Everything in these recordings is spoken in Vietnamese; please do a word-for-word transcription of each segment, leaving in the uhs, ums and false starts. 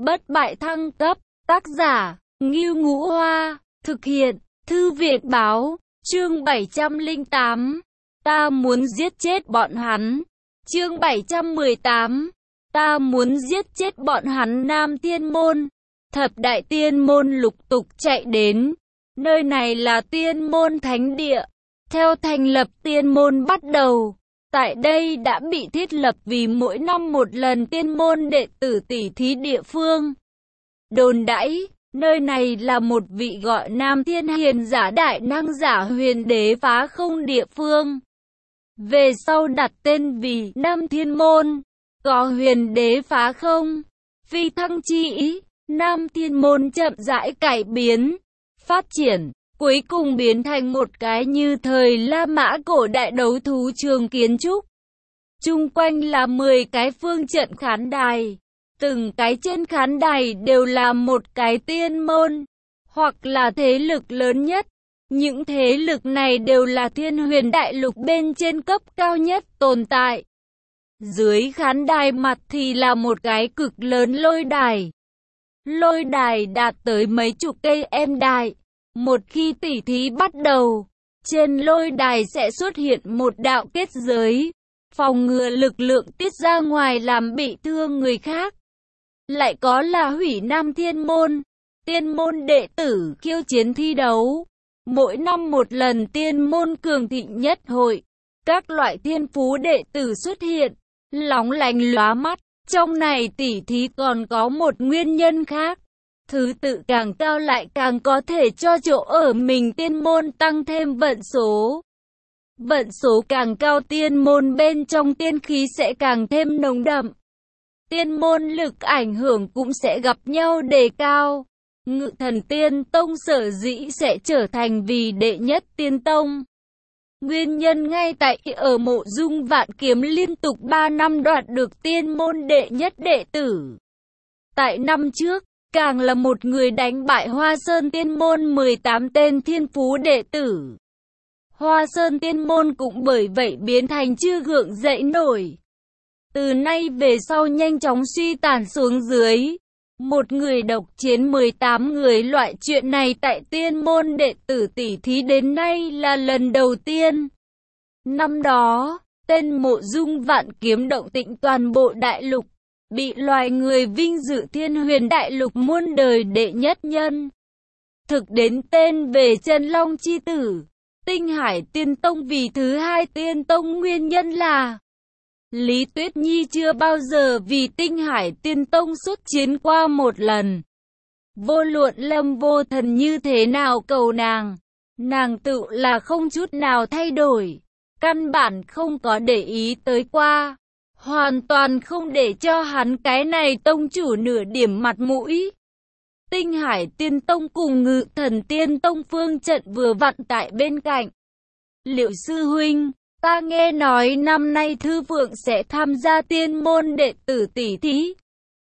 bất bại thăng cấp, tác giả, Ngưu Ngũ Hoa, thực hiện, Thư viện Báo, chương bảy trăm lẻ tám, ta muốn giết chết bọn hắn, chương bảy trăm mười tám, ta muốn giết chết bọn hắn. Nam Thiên Môn, thập đại tiên môn lục tục chạy đến, nơi này là tiên môn thánh địa, theo thành lập tiên môn bắt đầu. Tại đây đã bị thiết lập vì mỗi năm một lần tiên môn đệ tử tỉ thí địa phương. Đồn đãi, nơi này là một vị gọi Nam Thiên Hiền giả đại năng giả huyền đế phá không địa phương. Về sau đặt tên vì Nam Thiên Môn, có huyền đế phá không, phi thăng chi ý. Nam Thiên Môn chậm rãi cải biến, phát triển, cuối cùng biến thành một cái như thời La Mã cổ đại đấu thú trường kiến trúc. Chung quanh là mười cái phương trận khán đài, từng cái trên khán đài đều là một cái tiên môn, hoặc là thế lực lớn nhất. Những thế lực này đều là thiên huyền đại lục bên trên cấp cao nhất tồn tại. Dưới khán đài mặt thì là một cái cực lớn lôi đài. Lôi đài đạt tới mấy chục cây em đại. Một khi tỉ thí bắt đầu, trên lôi đài sẽ xuất hiện một đạo kết giới, phòng ngừa lực lượng tiết ra ngoài làm bị thương người khác. Lại có là hủy Nam Thiên Môn, tiên môn đệ tử khiêu chiến thi đấu. Mỗi năm một lần tiên môn cường thịnh nhất hội, các loại thiên phú đệ tử xuất hiện, lóng lánh lóa mắt. Trong này tỉ thí còn có một nguyên nhân khác. Thứ tự càng cao lại càng có thể cho chỗ ở mình tiên môn tăng thêm vận số. Vận số càng cao tiên môn bên trong tiên khí sẽ càng thêm nồng đậm. Tiên môn lực ảnh hưởng cũng sẽ gặp nhau đề cao. Ngự Thần Tiên Tông sở dĩ sẽ trở thành vì đệ nhất tiên tông. Nguyên nhân ngay tại ở Mộ Dung Vạn Kiếm liên tục ba năm đoạt được tiên môn đệ nhất đệ tử. Tại năm trước, càng là một người đánh bại Hoa Sơn Tiên Môn mười tám tên thiên phú đệ tử. Hoa Sơn Tiên Môn cũng bởi vậy biến thành chưa gượng dậy nổi. Từ nay về sau nhanh chóng suy tàn xuống dưới. Một người độc chiến mười tám người, loại chuyện này tại tiên môn đệ tử tỷ thí đến nay là lần đầu tiên. Năm đó, tên Mộ Dung Vạn Kiếm động tĩnh toàn bộ đại lục, bị loài người vinh dự thiên huyền đại lục muôn đời đệ nhất nhân. Thực đến tên về Chân Long chi tử, Tinh Hải Tiên Tông vì thứ hai tiên tông nguyên nhân là Lý Tuyết Nhi chưa bao giờ vì Tinh Hải Tiên Tông xuất chiến qua một lần. Vô luận Lâm Vô Thần như thế nào cầu nàng, nàng tự là không chút nào thay đổi, căn bản không có để ý tới qua, hoàn toàn không để cho hắn cái này tông chủ nửa điểm mặt mũi. Tinh Hải Tiên Tông cùng Ngự Thần Tiên Tông phương trận vừa vặn tại bên cạnh. Liệu sư huynh, ta nghe nói năm nay Thư Phượng sẽ tham gia tiên môn đệ tử tỷ thí.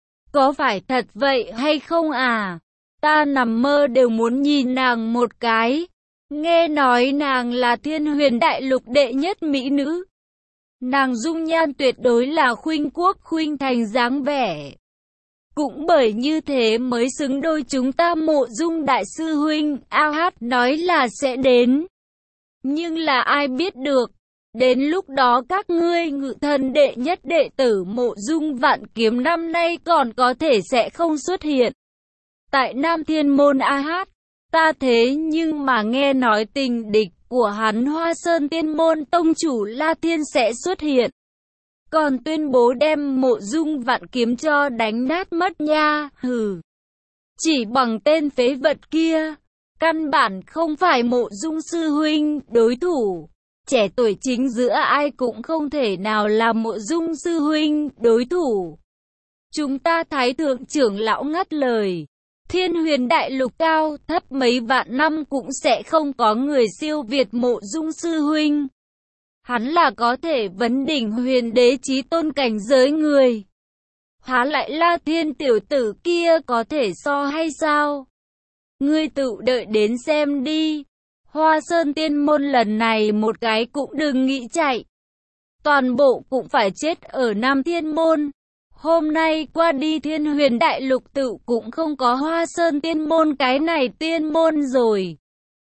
Có phải thật vậy hay không à? Ta nằm mơ đều muốn nhìn nàng một cái. Nghe nói nàng là thiên huyền đại lục đệ nhất mỹ nữ. Nàng dung nhan tuyệt đối là khuynh quốc khuynh thành dáng vẻ. Cũng bởi như thế mới xứng đôi chúng ta. Mộ Dung đại sư huynh A Hát nói là sẽ đến. Nhưng là ai biết được, đến lúc đó các ngươi Ngự Thần đệ nhất đệ tử Mộ Dung Vạn Kiếm năm nay còn có thể sẽ không xuất hiện. Tại Nam Thiên Môn A Hát, ta thế nhưng mà nghe nói tình địch của hắn Hoa Sơn Tiên Môn tông chủ La Thiên sẽ xuất hiện. Còn tuyên bố đem Mộ Dung Vạn Kiếm cho đánh nát mất nha, hừ. Chỉ bằng tên phế vật kia, căn bản không phải Mộ Dung sư huynh đối thủ. Trẻ tuổi chính giữa ai cũng không thể nào là Mộ Dung sư huynh đối thủ. Chúng ta Thái thượng trưởng lão ngắt lời. Thiên huyền đại lục cao thấp mấy vạn năm cũng sẽ không có người siêu việt Mộ Dung sư huynh. Hắn là có thể vấn đỉnh huyền đế chí tôn cảnh giới người. Há lại La Thiên tiểu tử kia có thể so hay sao? Ngươi tự đợi đến xem đi. Hoa Sơn Tiên Môn lần này một cái cũng đừng nghĩ chạy. Toàn bộ cũng phải chết ở Nam Thiên Môn. Hôm nay qua đi Thiên Huyền Đại Lục tự cũng không có Hoa Sơn Tiên Môn cái này tiên môn rồi.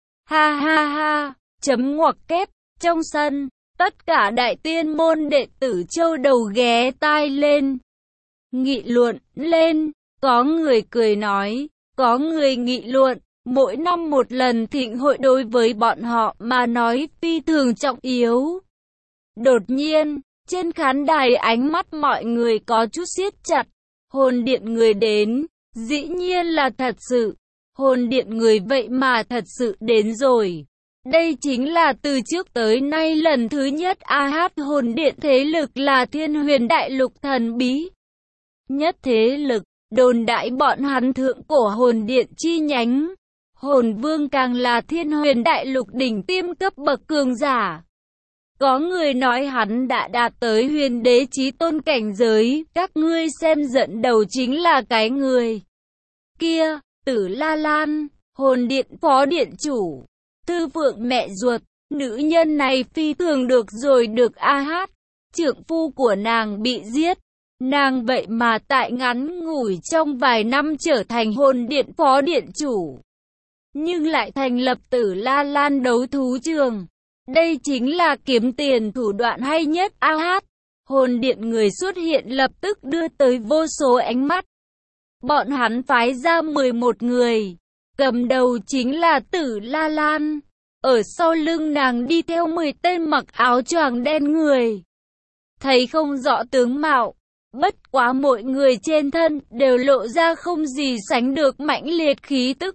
Ha ha ha, chấm ngoặc kép, trong sân, tất cả đại tiên môn đệ tử châu đầu ghé tai lên. Nghị luận lên, có người cười nói, có người nghị luận, mỗi năm một lần thịnh hội đối với bọn họ mà nói phi thường trọng yếu. Đột nhiên, trên khán đài ánh mắt mọi người có chút siết chặt, hồn điện người đến, dĩ nhiên là thật sự, hồn điện người vậy mà thật sự đến rồi. Đây chính là từ trước tới nay lần thứ nhất a hát hồn điện thế lực là Thiên Huyền Đại Lục thần bí nhất thế lực, đồn đại bọn hắn thượng cổ hồn điện chi nhánh. Hồn vương càng là Thiên Huyền Đại Lục đỉnh tiêm cấp bậc cường giả. Có người nói hắn đã đạt tới huyền đế chí tôn cảnh giới, các ngươi xem dẫn đầu chính là cái người kia, Tử La Lan, hồn điện phó điện chủ, Thư Phượng mẹ ruột, nữ nhân này phi thường được rồi được a hát, trưởng phu của nàng bị giết. Nàng vậy mà tại ngắn ngủi trong vài năm trở thành hồn điện phó điện chủ, nhưng lại thành lập Tử La Lan đấu thú trường. Đây chính là kiếm tiền thủ đoạn hay nhất a hát. Hồn điện người xuất hiện lập tức đưa tới vô số ánh mắt. Bọn hắn phái ra mười một người, cầm đầu chính là Tử La Lan. Ở sau lưng nàng đi theo mười tên mặc áo choàng đen người, thấy không rõ tướng mạo. Bất quá mỗi người trên thân đều lộ ra không gì sánh được mãnh liệt khí tức,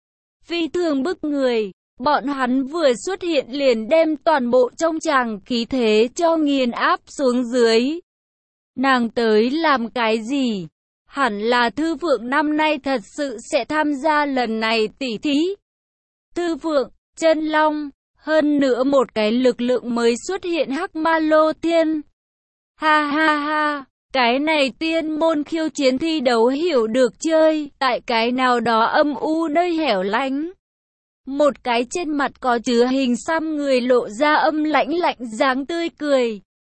phi thường bức người. Bọn hắn vừa xuất hiện liền đem toàn bộ trong tràng khí thế cho nghiền áp xuống dưới. Nàng tới làm cái gì? Hẳn là Thư Phượng năm nay thật sự sẽ tham gia lần này tỷ thí. Thư Phượng, Chân Long, hơn nữa một cái lực lượng mới xuất hiện Hắc Ma Lô Thiên. Ha ha ha! Cái này tiên môn khiêu chiến thi đấu hiểu được chơi, tại cái nào đó âm u nơi hẻo lánh. Một cái trên mặt có chứa hình xăm người lộ ra âm lãnh lạnh dáng tươi cười.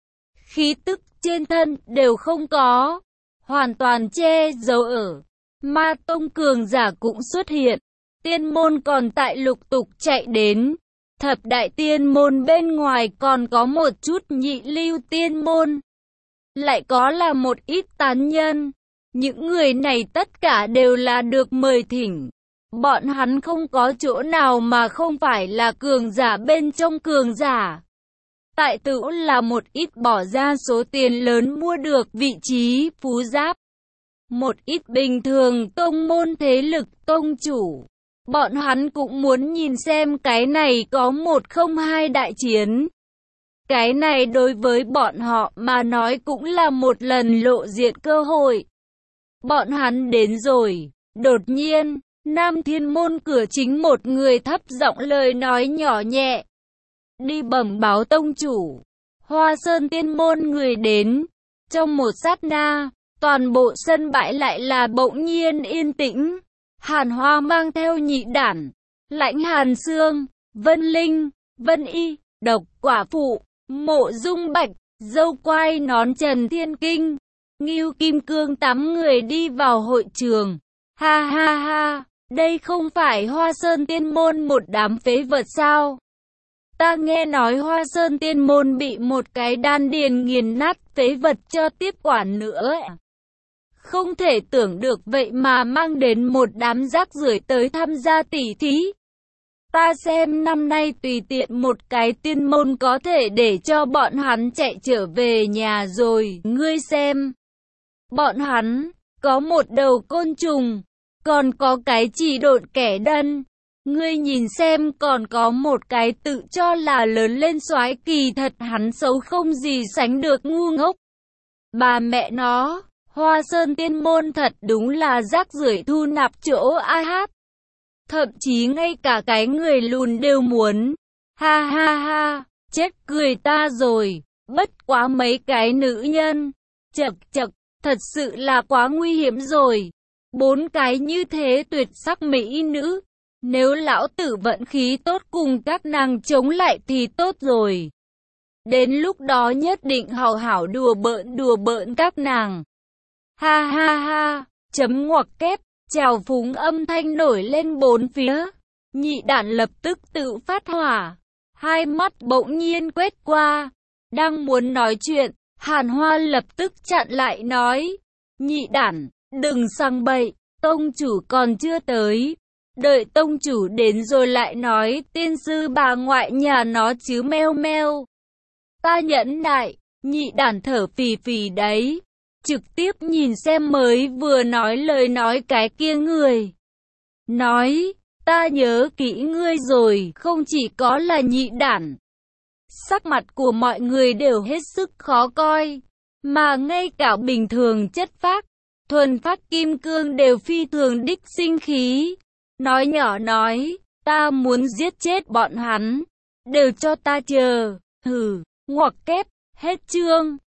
Khí tức trên thân đều không có, hoàn toàn che giấu ở. Ma tông cường giả cũng xuất hiện, tiên môn còn tại lục tục chạy đến. Thập đại tiên môn bên ngoài còn có một chút nhị lưu tiên môn. Lại có là một ít tán nhân. Những người này tất cả đều là được mời thỉnh. Bọn hắn không có chỗ nào mà không phải là cường giả bên trong cường giả. Tại tử là một ít bỏ ra số tiền lớn mua được vị trí phú giáp. Một ít bình thường tông môn thế lực tông chủ. Bọn hắn cũng muốn nhìn xem cái này có một không hai đại chiến. Cái này đối với bọn họ mà nói cũng là một lần lộ diện cơ hội. Bọn hắn đến rồi, đột nhiên, Nam Thiên Môn cửa chính một người thấp giọng lời nói nhỏ nhẹ. Đi bẩm báo tông chủ, Hoa Sơn Tiên Môn người đến. Trong một sát na, toàn bộ sân bãi lại là bỗng nhiên yên tĩnh. Hàn Hoa mang theo nhị đản, Lãnh Hàn Sương, Vân Linh, Vân Y, Độc Quả Phụ, Mộ Dung Bạch, Dâu Quai Nón Trần Thiên Kinh, Ngưu Kim Cương tám người đi vào hội trường. Ha ha ha, đây không phải Hoa Sơn Tiên Môn một đám phế vật sao? Ta nghe nói Hoa Sơn Tiên Môn bị một cái đan điền nghiền nát phế vật cho tiếp quản nữa. Không thể tưởng được vậy mà mang đến một đám rác rưởi tới tham gia tỷ thí. Ta xem năm nay tùy tiện một cái tiên môn có thể để cho bọn hắn chạy trở về nhà rồi. Ngươi xem, bọn hắn có một đầu côn trùng, còn có cái chỉ độn kẻ đần. Ngươi nhìn xem, còn có một cái tự cho là lớn lên soái, kỳ thật hắn xấu không gì sánh được ngu ngốc. Bà mẹ nó, Hoa Sơn Tiên Môn thật đúng là rác rưởi thu nạp chỗ a hát. Thậm chí ngay cả cái người lùn đều muốn. Ha ha ha, chết cười ta rồi. Bất quá mấy cái nữ nhân. Chậc chậc, thật sự là quá nguy hiểm rồi. Bốn cái như thế tuyệt sắc mỹ nữ. Nếu lão tử vận khí tốt cùng các nàng chống lại thì tốt rồi. Đến lúc đó nhất định hào hảo đùa bỡn đùa bỡn các nàng. Ha ha ha, chấm ngoặc kép, trào phúng âm thanh nổi lên bốn phía. Nhị đản lập tức tự phát hỏa, hai mắt bỗng nhiên quét qua, đang muốn nói chuyện, Hàn Hoa lập tức chặn lại nói, nhị đản, đừng sang bậy, tông chủ còn chưa tới, đợi tông chủ đến rồi lại nói tiên sư bà ngoại nhà nó chứ meo meo. Ta nhẫn nại, nhị đản thở phì phì đấy, trực tiếp nhìn xem mới vừa nói lời nói cái kia người. Nói, ta nhớ kỹ ngươi rồi, không chỉ có là nhị đản. Sắc mặt của mọi người đều hết sức khó coi, mà ngay cả bình thường chất phác, thuần phát kim cương đều phi thường đích sinh khí. Nói nhỏ nói, ta muốn giết chết bọn hắn, đều cho ta chờ, hừ, ngoặc kép, hết chương.